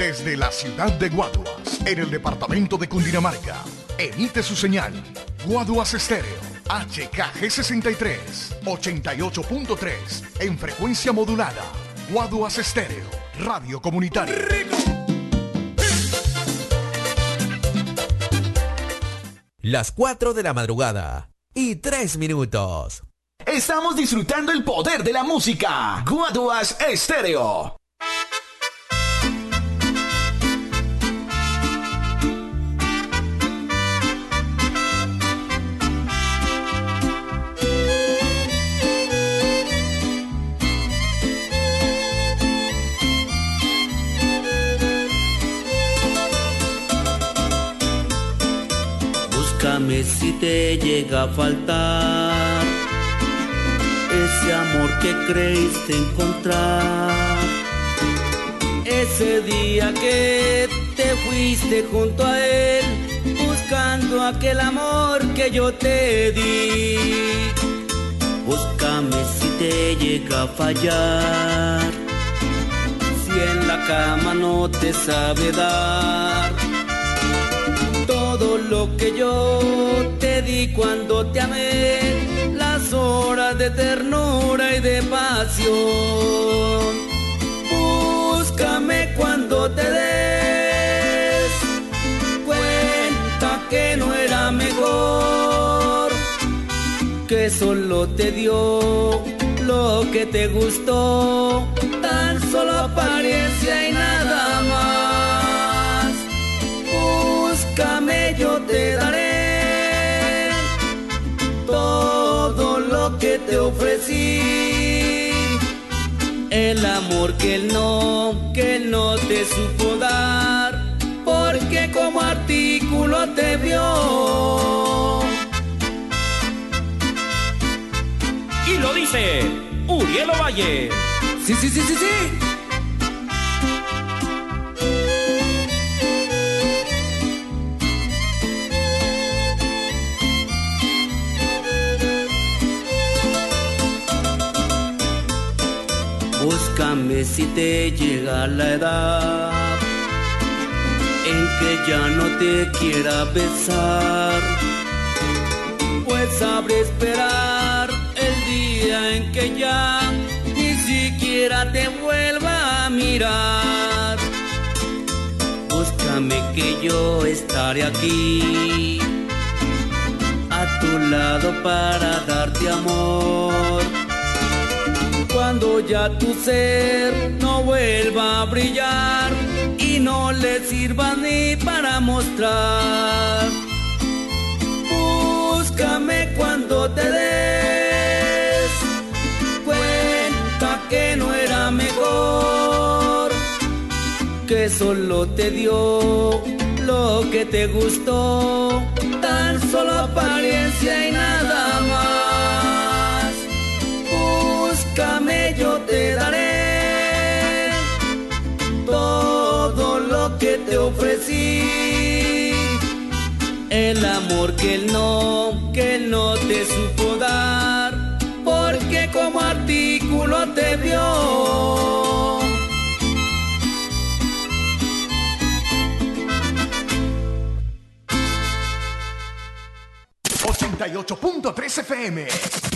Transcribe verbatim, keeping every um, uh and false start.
Desde la ciudad de Guaduas, en el departamento de Cundinamarca, emite su señal Guaduas Estéreo, H K G sesenta y tres, ochenta y ocho punto tres, en frecuencia modulada. Guaduas Estéreo, radio comunitaria. Las cuatro de la madrugada y tres minutos. Estamos disfrutando el poder de la música. Guaduas Estéreo. Búscame si te llega a faltar ese amor que creíste encontrar. Ese día que te fuiste junto a él, buscando aquel amor que yo te di. Búscame si te llega a fallar, si en la cama no te sabe dar todo lo que yo te di cuando te amé, las horas de ternura y de pasión. Búscame cuando te des cuenta que no era mejor, que solo te dio lo que te gustó, tan solo apariencia y nada más. Búscame, yo te daré todo lo que te ofrecí, el amor que él no, que él no te supo dar, porque como artículo te vio. Y lo dice Uriel Ovalle. Sí, sí, sí, sí, sí. Búscame si te llega la edad en que ya no te quiera besar, pues sabré esperar el día en que ya ni siquiera te vuelva a mirar. Búscame que yo estaré aquí a tu lado para darte amor, cuando ya tu ser no vuelva a brillar y no le sirva ni para mostrar. Búscame cuando te des cuenta que no era mejor, que solo te dio lo que te gustó, tan solo apariencia y nada más. Búscame, yo te daré todo lo que te ofrecí, el amor que él no, que él no te supo dar, porque como artículo te vio. ochenta y ocho punto tres F M,